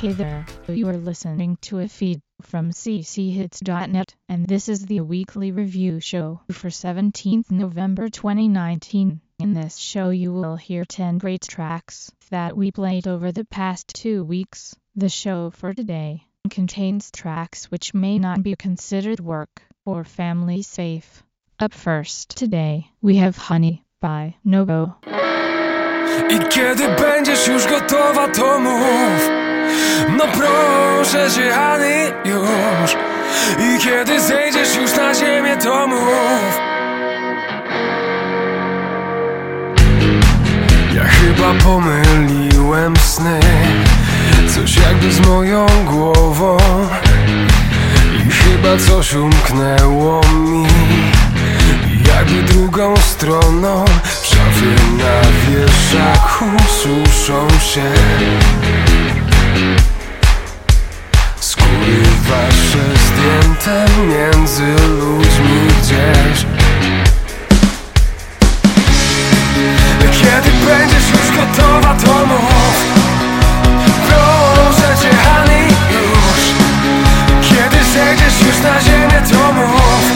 Hey there, you are listening to a feed from cchits.net, and this is the weekly review show for 17th November 2019. In this show you will hear 10 great tracks that we played over the past 2 weeks. The show for today contains tracks which may not be considered work or family safe. Up first today, we have Honey by Nobo. I kiedy będziesz już gotowa, to mów. No proszę cię, Honey, już. I kiedy zejdziesz już na ziemię, to mów. Ja chyba pomyliłem sny, coś jakby z moją głową. I chyba coś umknęło mi, jakby drugą stroną. W szafie na wieszaku suszą się skóry wasze zdjęte między ludźmi gdzieś. Kiedy będziesz już gotowa, to mów. Proszę cię, Honey, już. Kiedy zejdziesz już na ziemię, to mów.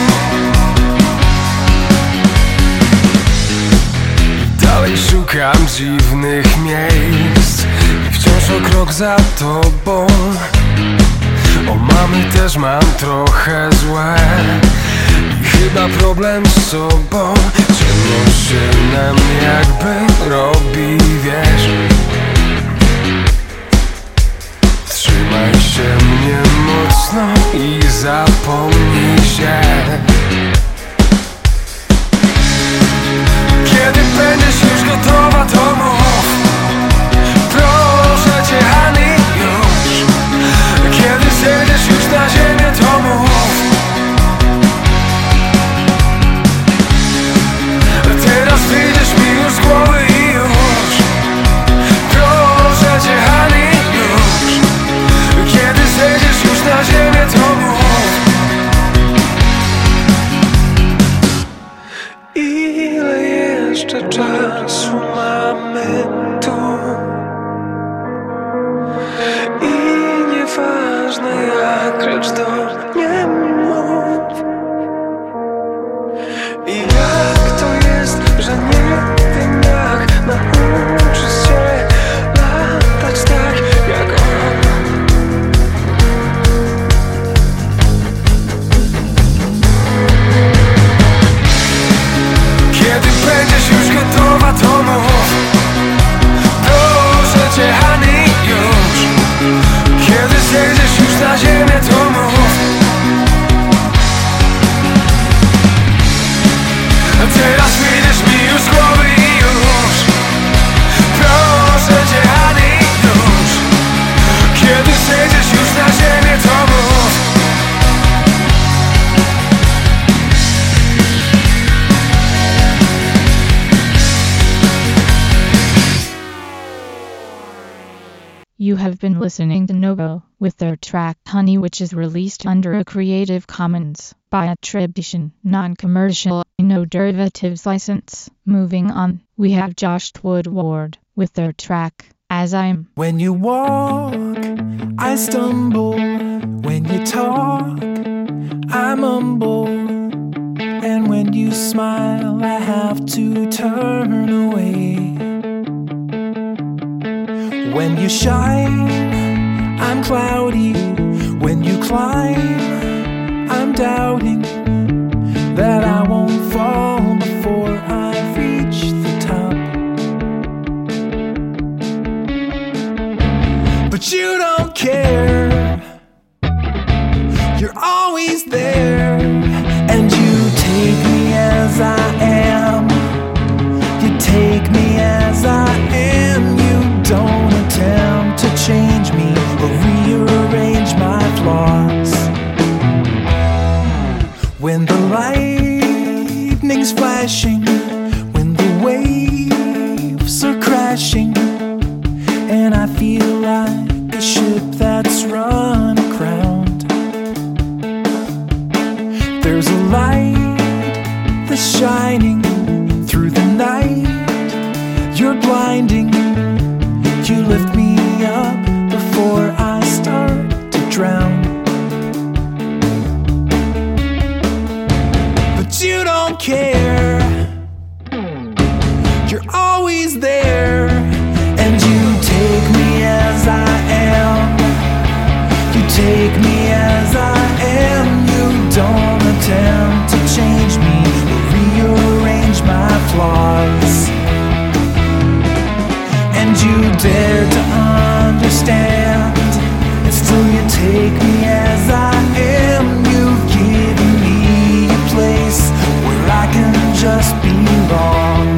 Dalej szukam dziwnych miejsc i wciąż o krok za tobą. O mamy też mam trochę złe i chyba problem z sobą. Ciemność się na mnie jakby robi, wiesz. Trzymaj się mnie mocno i zapomnij się. Kiedy będziesz już gotowa, to mów. Proszę cię, Honey, już. Kiedy zejdziesz już na ziemię, to mów. Teraz wyjdziesz mi już z głowy i już. Proszę cię, Honey, już. Kiedy zejdziesz już na ziemię, to mów. Ile jeszcze czasu mamy tu? I nieważne jak, lecz do mnie mów. I jak to jest, że nie wiem jak nauczyć się latać tak jak on. Kiedy będziesz już gotowa, to mów. Proszę cię, Honey, już. Kiedy zejdziesz już na ziemię, to mów. Teraz wyjdziesz mi już z głowy i już. Proszę cię, Honey, już. Kiedy zejdziesz już na ziemię, to mów. You have been listening to Nobo with their track Honey, which is released under a Creative Commons by attribution, non-commercial, no derivatives license. Moving on, we have Josh Woodward with their track As I'm. When you walk, I stumble. When you talk, I mumble. And when you smile, I have to turn away. When you shine, I'm cloudy. When you climb, I'm doubting that I won't fall before I reach the top. But you don't care. You're always there. And you take me as I am. You take me as I am. You don't attempt to change me or rearrange my flaws. When the lightning's flashing, when the waves are crashing, and I feel like a ship that's run aground, there's a light that's shining through the night. You're blinding. You lift me up before I always there, and you take me as I am. You take me as I am. You don't attempt to change me or rearrange my flaws, and you dare to understand, and still you take me as I am. You've given me a place where I can just belong.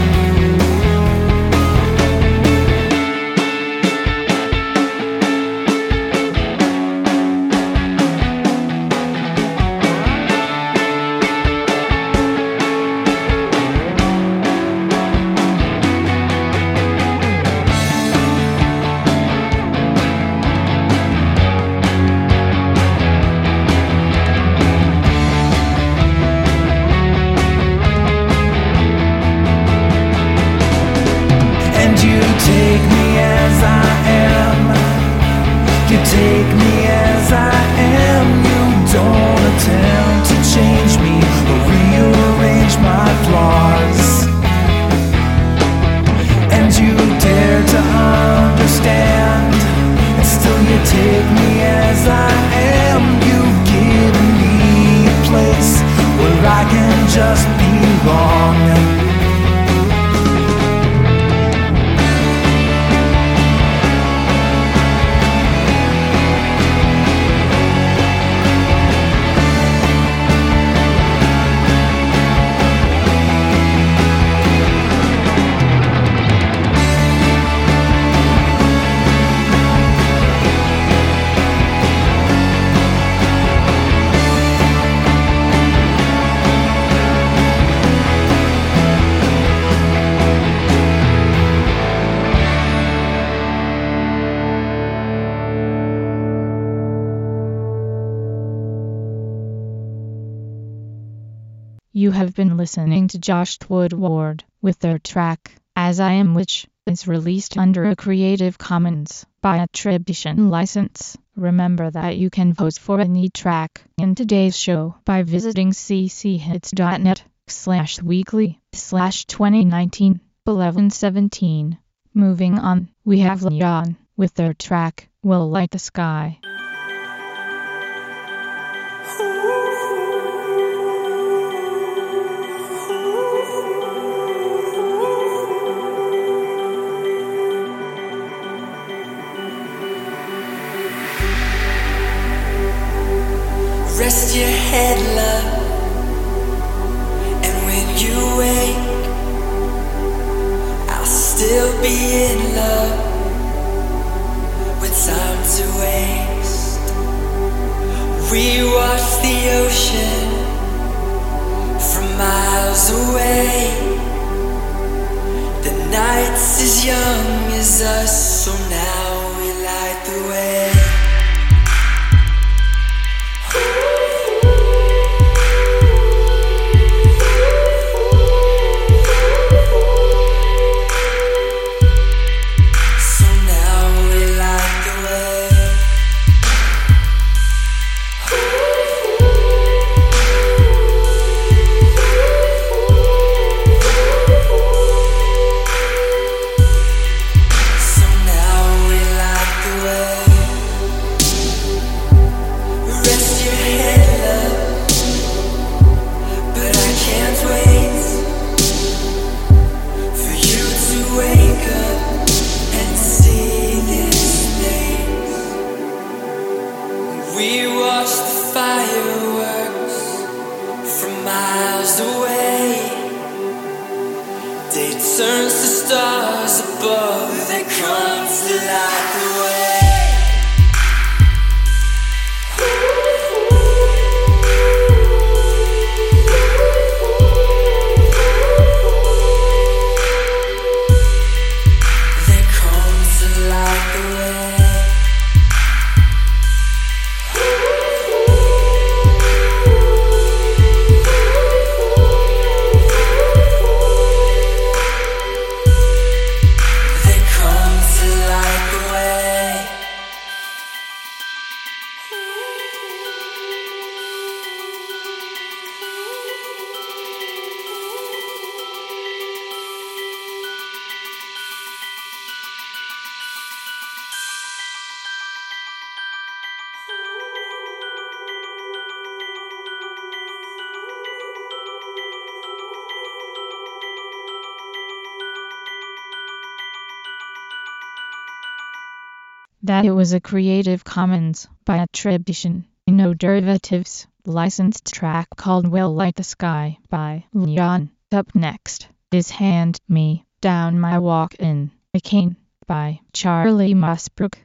Take me as I am. You take me as I am. You don't attempt to change me or rearrange my flaws, and you dare to understand, and still you take me as I am. You've given me a place where I can just belong. You have been listening to Josh Woodward with their track, As I Am, which is released under a Creative Commons by attribution license. Remember that you can vote for any track in today's show by visiting cchits.net/weekly/2019-11-17. Moving on, we have Leon with their track, Will Light the Sky. Rest your head, love, and when you wake, I'll still be in love with time to waste. We watch the ocean from miles away. The night's as young as us, so now we light the way. Turns to stars above, they come to light the way. They come to light the way. They come to light the way. that it was a Creative Commons by attribution, no derivatives, licensed track called Will Light the Sky by Leon. Up next is Hand Me Down My Walkin' Cane by Charlie Mossbrook.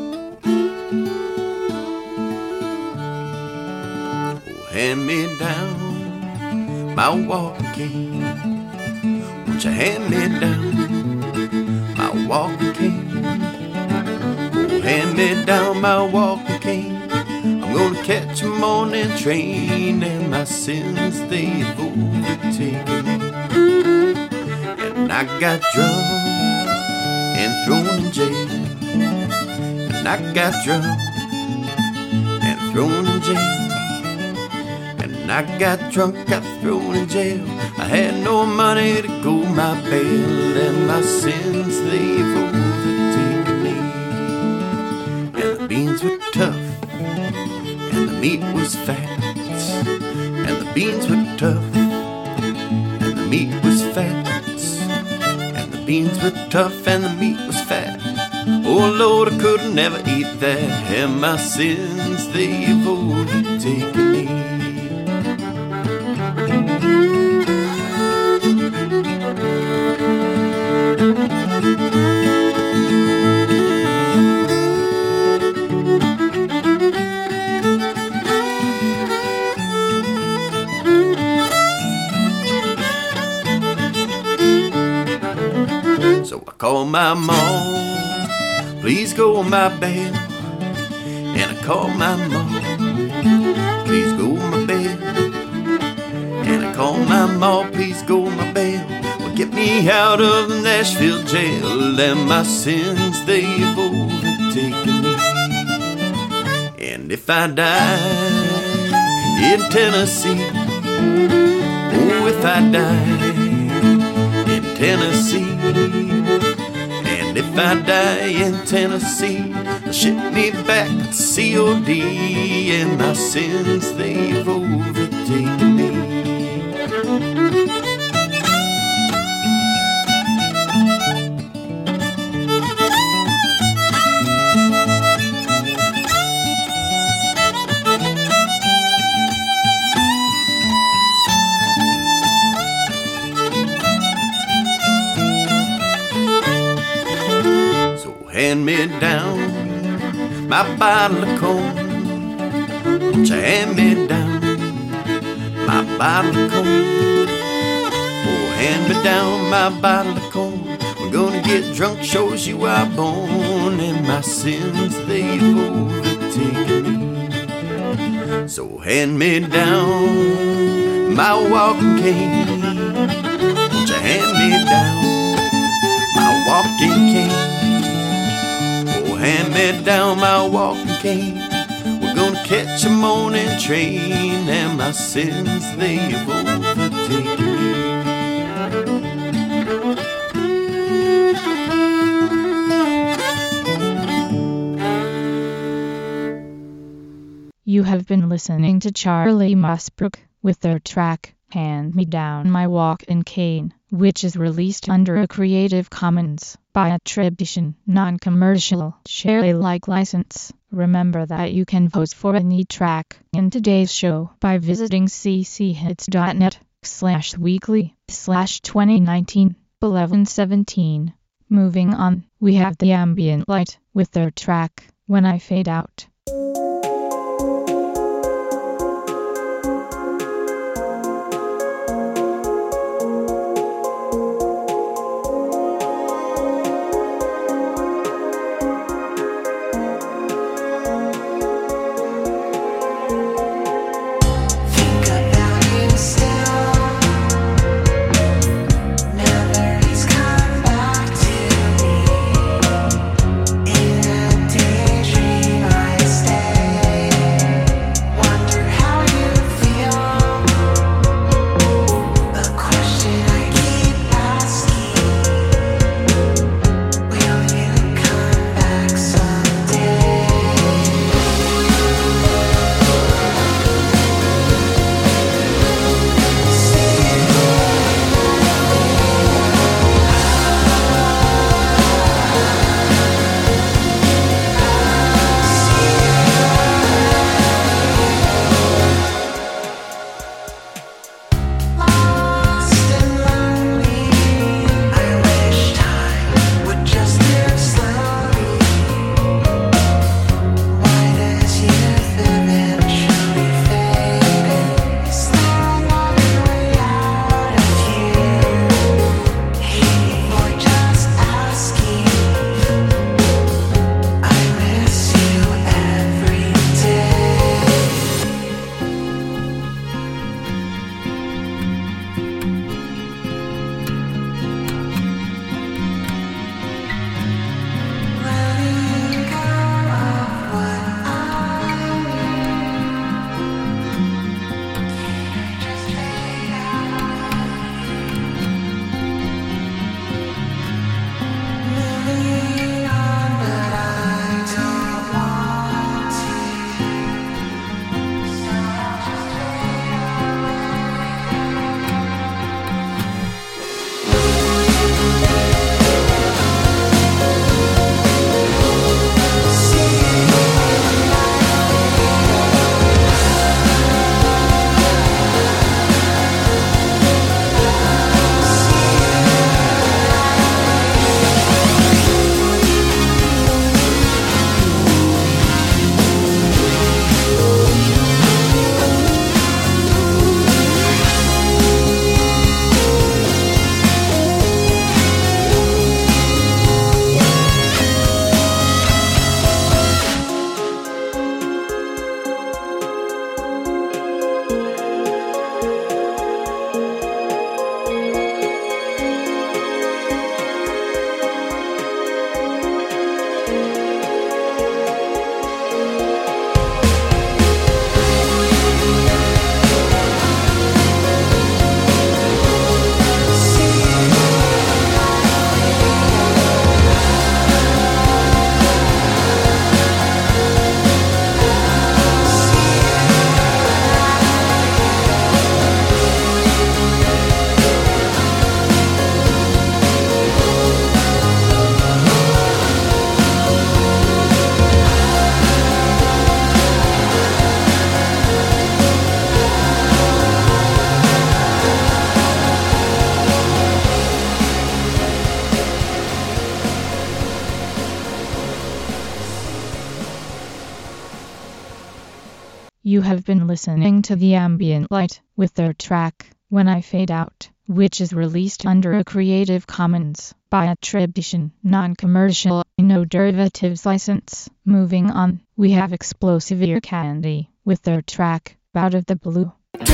Hand me down my walking cane. Won't you hand me down my walking cane? Oh, hand me down my walking cane. I'm gonna catch a morning train, and my sins they've overtaken me. And I got drunk and thrown in jail. And I got drunk and thrown in jail. I got drunk, got thrown in jail. I had no money to go my bail, and my sins they've overtaken me. And the beans were tough, and the meat was fat. And the beans were tough, and the meat was fat. And the beans were tough, and the meat was fat. Oh Lord, I could never eat that, and my sins they've overtaken me. So I call my mom, please go on my bail. And I call my mom, please go on my bail. And I call my mom, please go on my bail. Well, get me out of the Nashville jail, and my sins they've overtaken me. And if I die in Tennessee, oh, if I die in Tennessee, and if I die in Tennessee, ship me back to COD, and my sins they've overtaken me. Hand me down my bottle of corn. Won't you hand me down my bottle of corn? Oh, hand me down my bottle of corn. We're gonna get drunk, shows you are born, and my sins they've overtaken me. So hand me down my walking cane. Won't you hand me down my walking cane? Hand me down my walking cane. We're gonna catch a morning train, and my sins they've overtaken me. You have been listening to Charlie Mossbrook with their track, Hand Me Down My Walkin' Cane, which is released under a Creative Commons by attribution, non-commercial, share Alike license. Remember that you can vote for any track in today's show by visiting cchits.net/weekly/2019-11-17. Moving on, we have the Ambient Light with their track, When I Fade Out. Daydream I You have been listening to The Ambient Light with their track, When I Fade Out, which is released under a Creative Commons by attribution, non-commercial, no derivatives license. Moving on, we have Explosive Ear Candy with their track, Out of the Blue.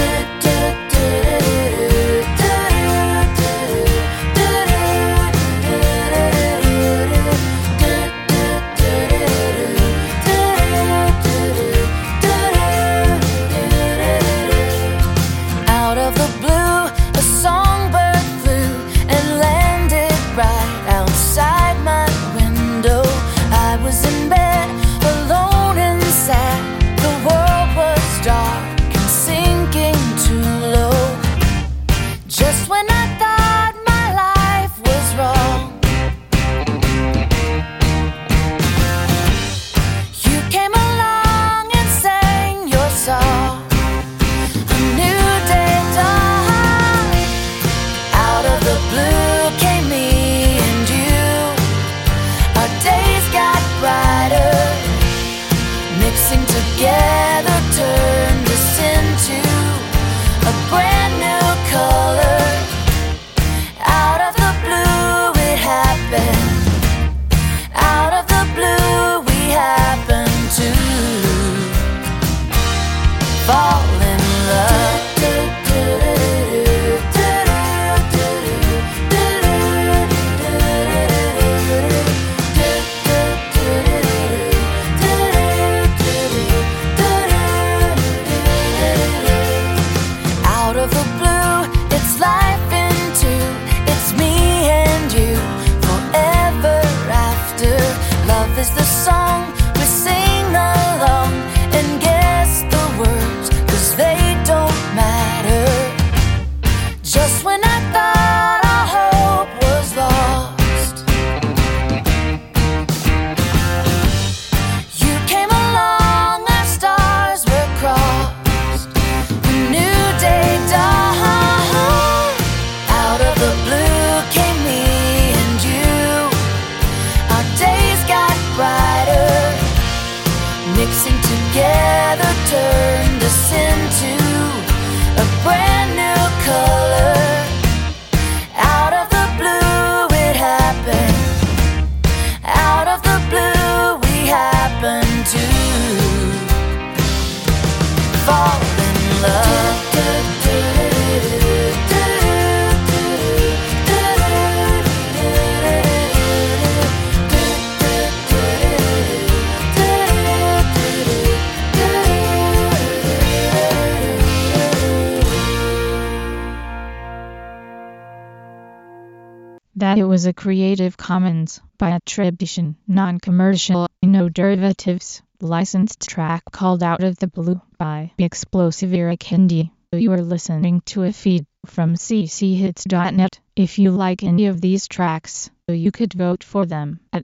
That it was a Creative Commons by attribution, non-commercial, no derivatives, licensed track called Out of the Blue by Explosive Ear Candy. You are listening to a feed from cchits.net. If you like any of these tracks, you could vote for them at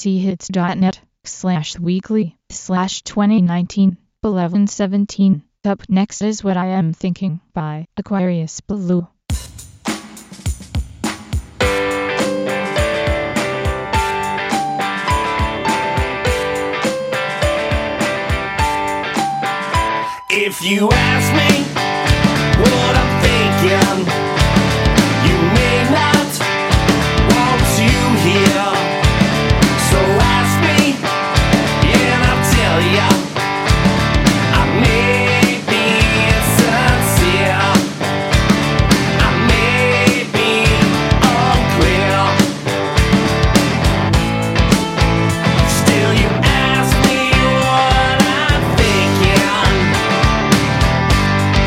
cchits.net/weekly/2019-11-17. Up next is What I Am Thinking by Aquarius Blue. If you ask me what I'm thinking, you may not want to hear. So ask me, and I'll tell ya. I may be insincere, I may be unclear. Still you ask me what I'm thinking.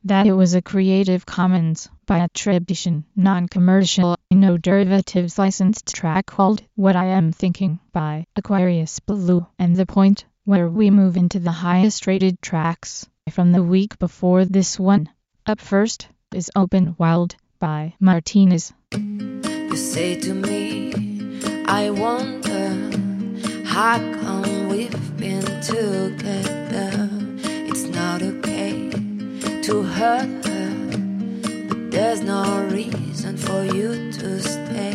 That it was a Creative Commons by attribution, non-commercial, no derivatives licensed track called What I Am Thinking by Aquarius Blue. And the point where we move into the highest rated tracks from the week before this one. Up first is Open Wild by Martinez. You say to me, I wonder how come we've been together. It's not okay to hurt her, but there's no reason for you to stay.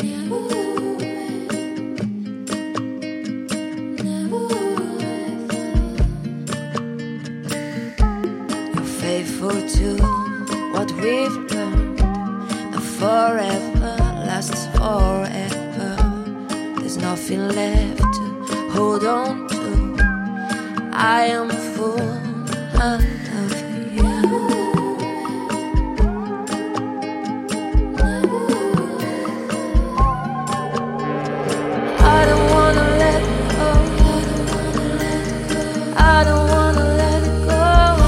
You're faithful to what we've learned, and forever lasts forever. There's nothing left to hold on to. I am a fool, I love you. I don't wanna let go. I don't wanna let go.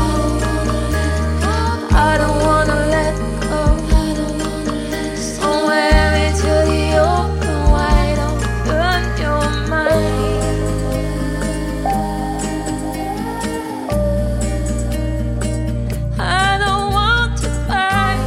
I don't wanna let go. Somewhere into the open, wide open, your mind. I don't want to fight.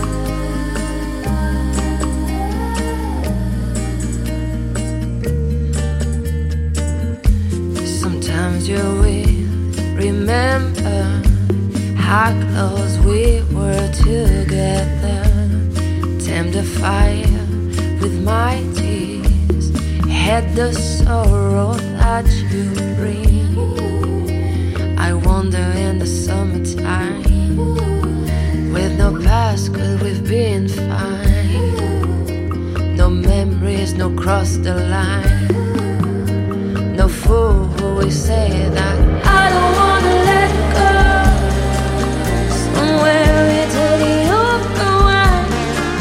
Sometimes you will remember how close we were together. Tame the fire with my tears, had the sorrow that you bring. I wonder in the summertime, with no past could we've been fine. No memories, no cross the line. No fool who will say that I don't wanna let go. Somewhere into the open wide.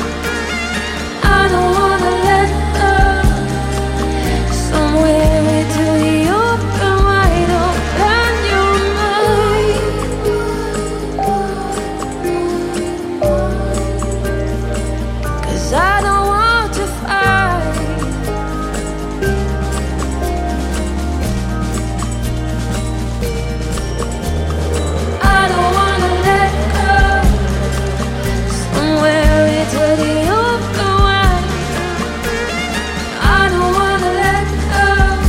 I don't wanna let go. Somewhere into the open wide. Open your mind. 'Cause I don't want to fight. I don't wanna let go. Somewhere into the open wide. I don't wanna let go.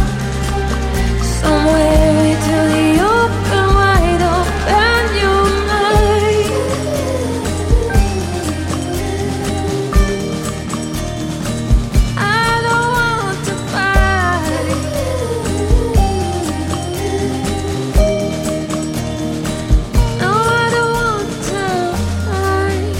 Somewhere into the open wide. Open your mind. I don't want to fight. No, I don't want to fight.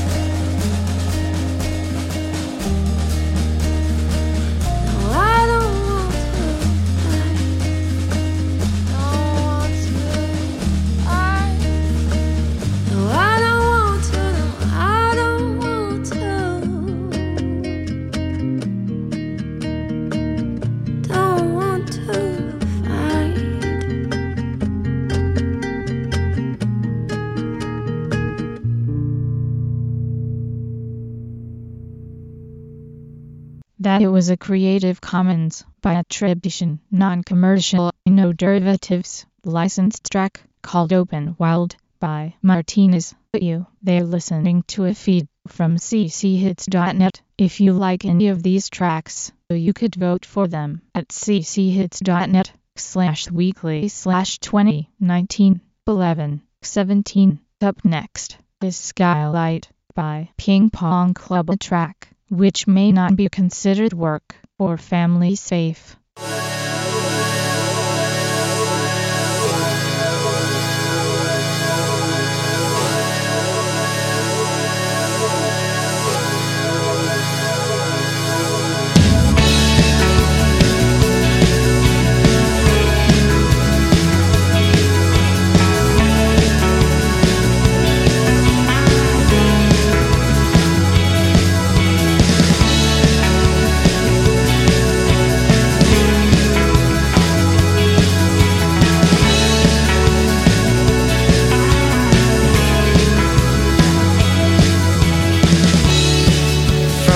No, I don't want to fight. Don't want to fight. No, I don't want to. No, I don't want to. Don't want to fight. That it was a Creative Commons by attribution, non-commercial, no derivatives, licensed track called Open Wild by Martinez. They're listening to a feed from cchits.net. If you like any of these tracks, you could vote for them at cchits.net/weekly/2019-11-17. Up next is Skylight by Ping Pong Club, a track which may not be considered work or family safe.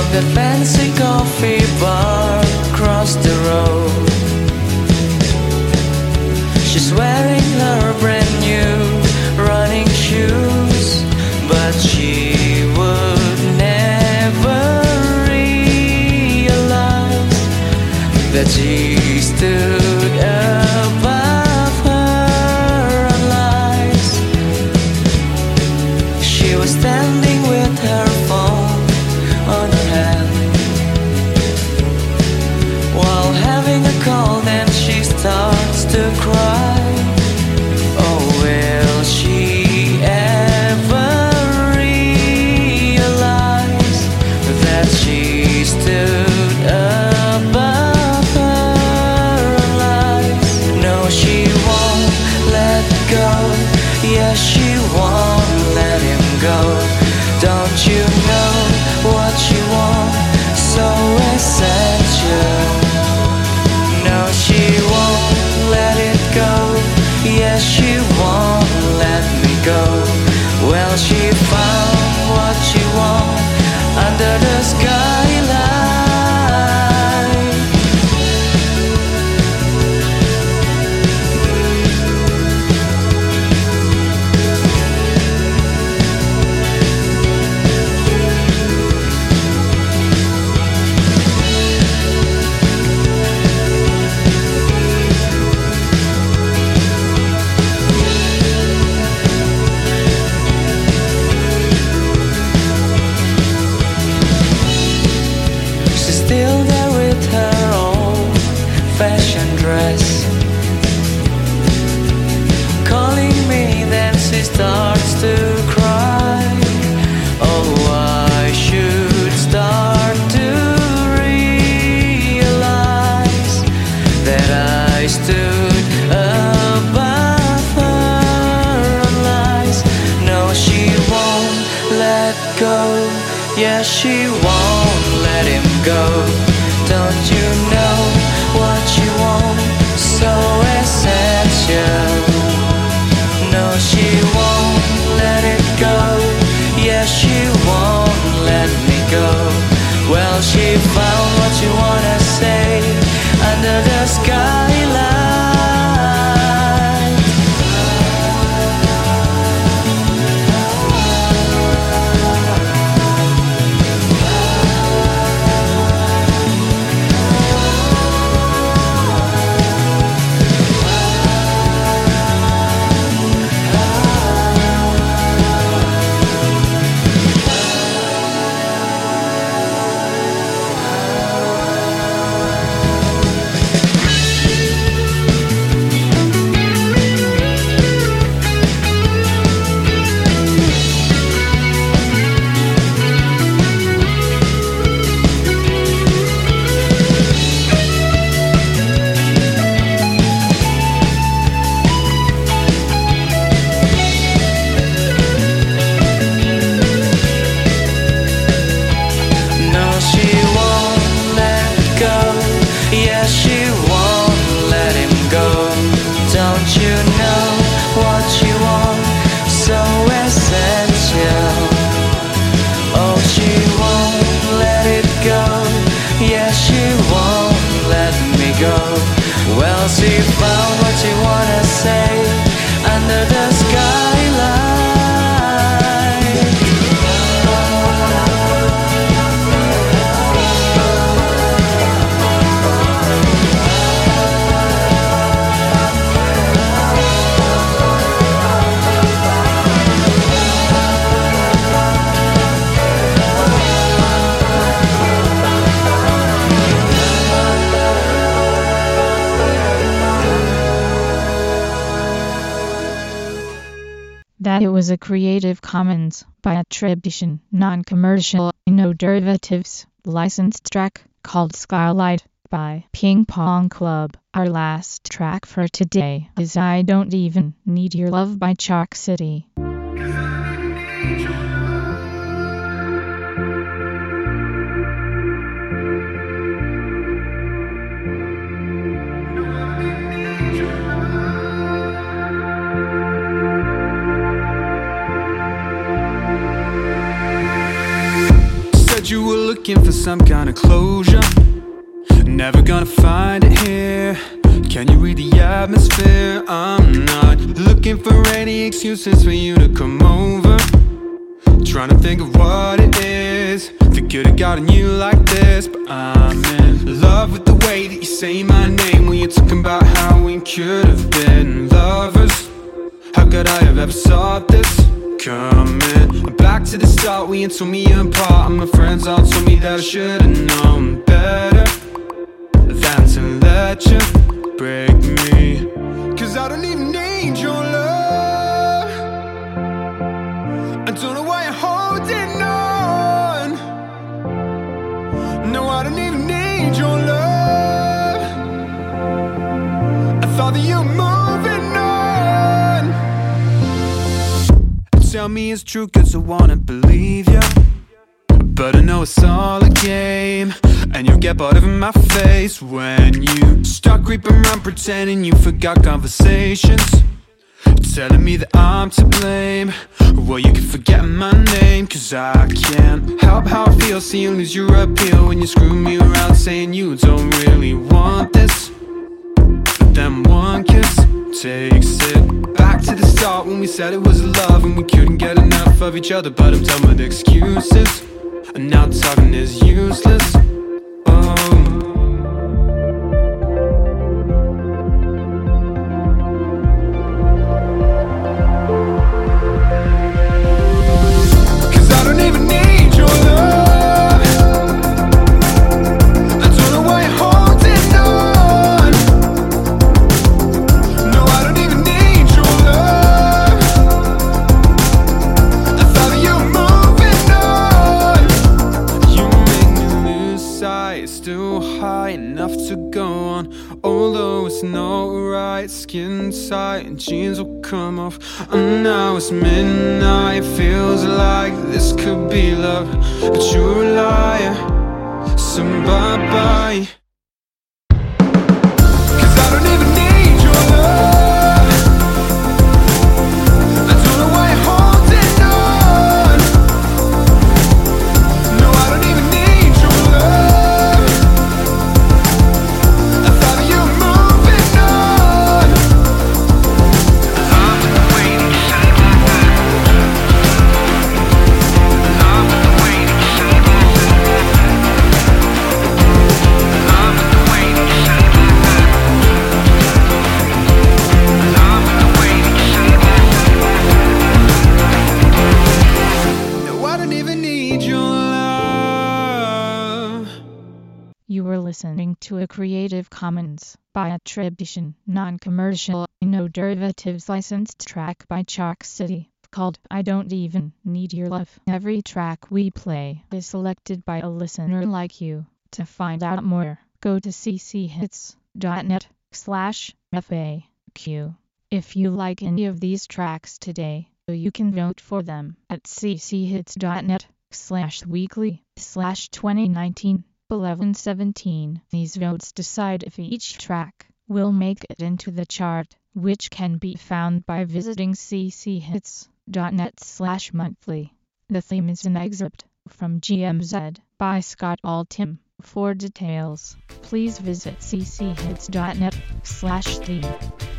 that fancy coffee bar across the road. She's wearing her brand new running shoes, but she would never realize that she stood above her own lies. She was standing with her phone on her hand while having a cold, and she starts to cry. Oh, will she ever realize that she stood above her own lies? No, she won't let go. Yes, she won't let him go. Don't you know what you want? So essential. No, she won't let it go. Yes, she won't let me go. Well, she found what she want under the skyline. Still there with her old fashion dress, calling me, then she starts to cry. Oh, I should start to realize that I stood above her own lies. No, she won't let go. Yes, she won't let him go. Don't you know what you want? So essential. No, she won't let it go. Yes, she won't let me go. Well, she found what you wanna say under the skyline. Well, she found what you wanna say under the skyline. That it was a Creative Commons by attribution, non-commercial, no derivatives, licensed track called Skylight by Ping Pong Club. Our last track for today is I Don't Even Need Your Love by Chalk City. said you were looking for some kind of closure. Never gonna find it here. Can you read the atmosphere? I'm not looking for any excuses for you to come over. Trying to think of what it is that could have gotten you like this. But I'm in love with the way that you say my name when you're talking about how we could have been lovers. How could I have ever thought this coming? Back to the start, we ain't told me apart, and my friends all told me that I should've known better than to let you break me. Cause I don't even need your love. I don't know why you're holding on. No, I don't even need your love. I thought that you were moving on. Tell me it's true cause I wanna believe you, but I know it's all a game, and you'll get bored of my face when you start creeping around pretending you forgot conversations, telling me that I'm to blame. Well, you can forget my name, cause I can't help how I feel seeing you lose your appeal when you screw me around saying you don't really want this. But then one kiss takes it back to the start when we said it was love and we couldn't get enough of each other. But I'm done with excuses, and now talking is useless. Still high enough to go on, although it's not right. Skin tight and jeans will come off, and now it's midnight. Feels like this could be love, but you're a liar, so bye-bye. Cause I don't even need your love. I don't know why you're holding on. No, I don't even need your love. You were listening to a Creative Commons by attribution, non-commercial, no derivatives licensed track by Chalk City, called I Don't Even Need Your Love. Every track we play is selected by a listener like you. To find out more, go to cchits.net/FAQ. If you like any of these tracks today, you can vote for them at cchits.net/weekly/2019. 1117. These votes decide if each track will make it into the chart, which can be found by visiting cchits.net/monthly. The theme is an excerpt from GMZ by Scott Altham. For details, please visit cchits.net/theme.